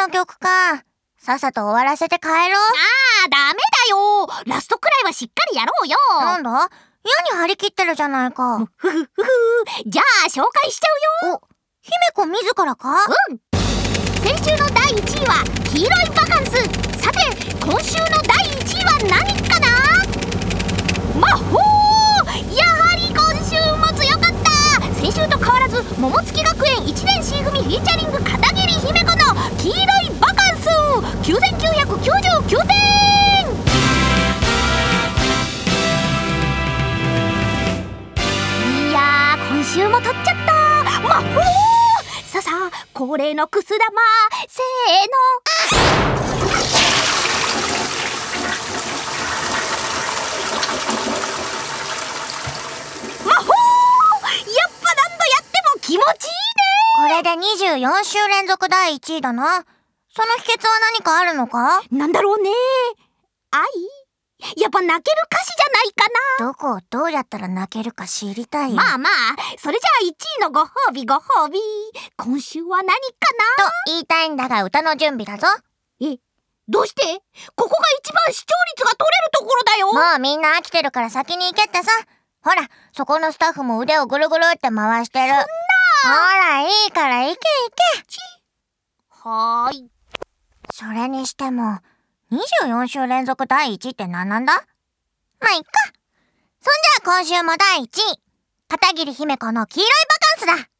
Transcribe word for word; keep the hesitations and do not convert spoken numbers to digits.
の曲か。さっさと終わらせて帰ろう。ああー、ダメだよ。ラストくらいはしっかりやろうよ。 なんだ？矢に張り切ってるじゃないか。 ふふふふ。じゃあ紹介しちゃうよ。 お、姫子自らか？ うん。先週のだいいちいは黄色いバカンス。さて今週のだいいちいは何かな？魔法。やはり今週も強かった。先週と変わらず桃月学園いちねん C 組フィーチャリング片桐姫子の黄色いバカンスきゅうせんきゅうひゃくきゅうじゅうきゅうてん。いやー、今週も取っちゃった。魔法。さあさあ、恒例のくす玉。せーの。魔法。やっぱ何度やっても気持ちいいね。 これでにじゅうよん週連続だいいちいだな。その秘訣は何かあるのか？ なんだろうね。愛？やっぱ泣ける歌詞じゃないかな。 どこをどうやったら泣けるか知りたいよ。 まあまあ、それじゃあいちいのご褒美ご褒美。今週は何かなと言いたいんだが歌の準備だぞ。 え、どうして？ここが一番視聴率が取れるところだよ。 もうみんな飽きてるから先に行けってさ。ほら、そこのスタッフも腕をぐるぐるって回してる。そんな。ほら、いいから行け行け。 ちはーい。 それにしてもにじゅうよん週連続だいいちいって何なんだ？まあいっか。そんじゃあ今週もだいいちい、片桐姫子の黄色いバカンスだ。